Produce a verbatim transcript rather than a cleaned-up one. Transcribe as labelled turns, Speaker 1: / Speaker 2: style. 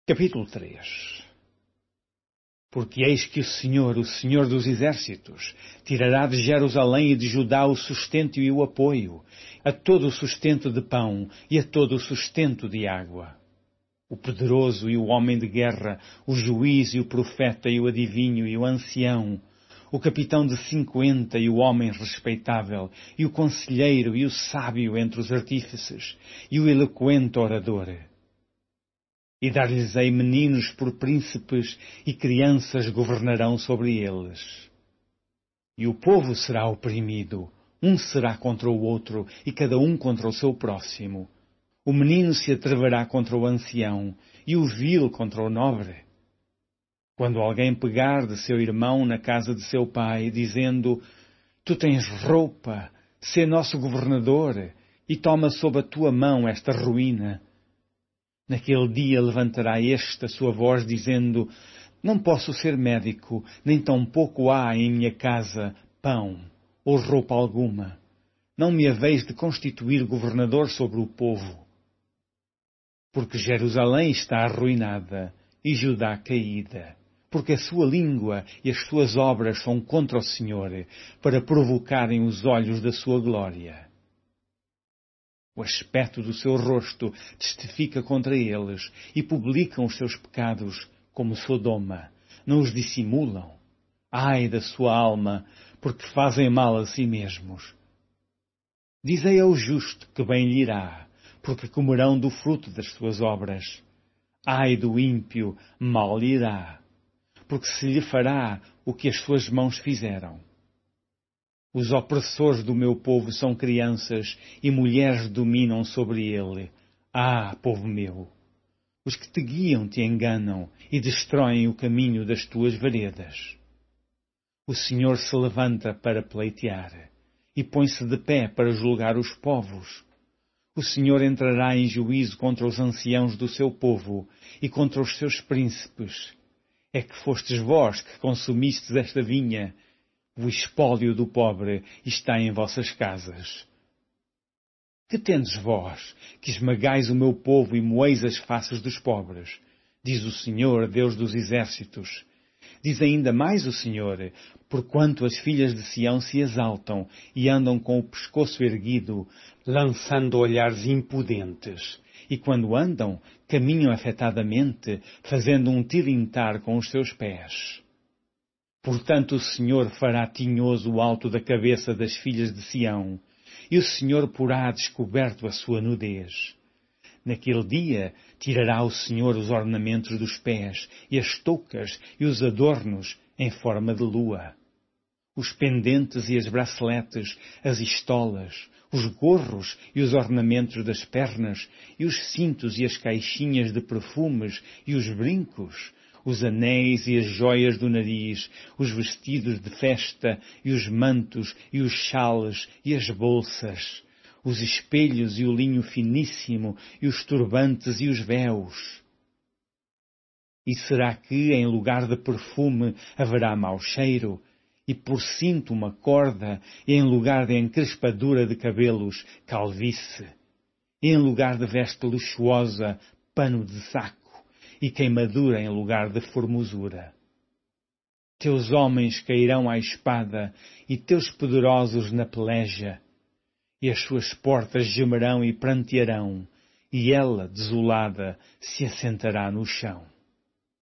Speaker 1: Capítulo três. Porque eis que o Senhor, o Senhor dos Exércitos, tirará de Jerusalém e de Judá o sustento e o apoio, a todo o sustento de pão e a todo o sustento de água. O poderoso e o homem de guerra, o juiz e o profeta e o adivinho e o ancião, o capitão de cinquenta e o homem respeitável, e o conselheiro e o sábio entre os artífices, e o eloquente orador. E dar-lhes-ei meninos por príncipes, e crianças governarão sobre eles. E o povo será oprimido, um será contra o outro, e cada um contra o seu próximo. O menino se atreverá contra o ancião, e o vil contra o nobre. Quando alguém pegar de seu irmão na casa de seu pai, dizendo: Tu tens roupa, sê nosso governador, e toma sob a tua mão esta ruína. Naquele dia levantará este a sua voz, dizendo: Não posso ser médico, nem tampouco há em minha casa pão ou roupa alguma. Não me haveis de constituir governador sobre o povo. Porque Jerusalém está arruinada e Judá caída, porque a sua língua e as suas obras são contra o Senhor, para provocarem os olhos da sua glória. O aspecto do seu rosto testifica contra eles, e publicam os seus pecados como Sodoma. Não os dissimulam. Ai da sua alma, porque fazem mal a si mesmos. Dizei ao justo que bem lhe irá, porque comerão do fruto das suas obras. Ai do ímpio, mal lhe irá, porque se lhe fará o que as suas mãos fizeram. Os opressores do meu povo são crianças, e mulheres dominam sobre ele. Ah, povo meu! Os que te guiam te enganam, e destroem o caminho das tuas veredas. O Senhor se levanta para pleitear, e põe-se de pé para julgar os povos. O Senhor entrará em juízo contra os anciãos do seu povo, e contra os seus príncipes. É que fostes vós que consumistes esta vinha. O espólio do pobre está em vossas casas. Que tendes vós, que esmagais o meu povo e moeis as faces dos pobres? Diz o Senhor, Deus dos Exércitos. Diz ainda mais o Senhor: porquanto as filhas de Sião se exaltam e andam com o pescoço erguido, lançando olhares impudentes. E quando andam, caminham afetadamente, fazendo um tilintar com os seus pés. Portanto o Senhor fará tinhoso o alto da cabeça das filhas de Sião, e o Senhor porá a descoberto a sua nudez. Naquele dia tirará o Senhor os ornamentos dos pés, e as toucas e os adornos em forma de lua. Os pendentes e as braceletes, as estolas, os gorros e os ornamentos das pernas, e os cintos e as caixinhas de perfumes e os brincos, os anéis e as joias do nariz, os vestidos de festa, e os mantos, e os xales, e as bolsas, os espelhos e o linho finíssimo, e os turbantes e os véus. E será que, em lugar de perfume, haverá mau cheiro, e por cinto uma corda, e em lugar de encrespadura de cabelos, calvície, e em lugar de veste luxuosa, pano de saco, e queimadura em lugar de formosura? Teus homens cairão à espada, e teus poderosos na peleja, e as suas portas gemerão e prantearão, e ela, desolada, se assentará no chão.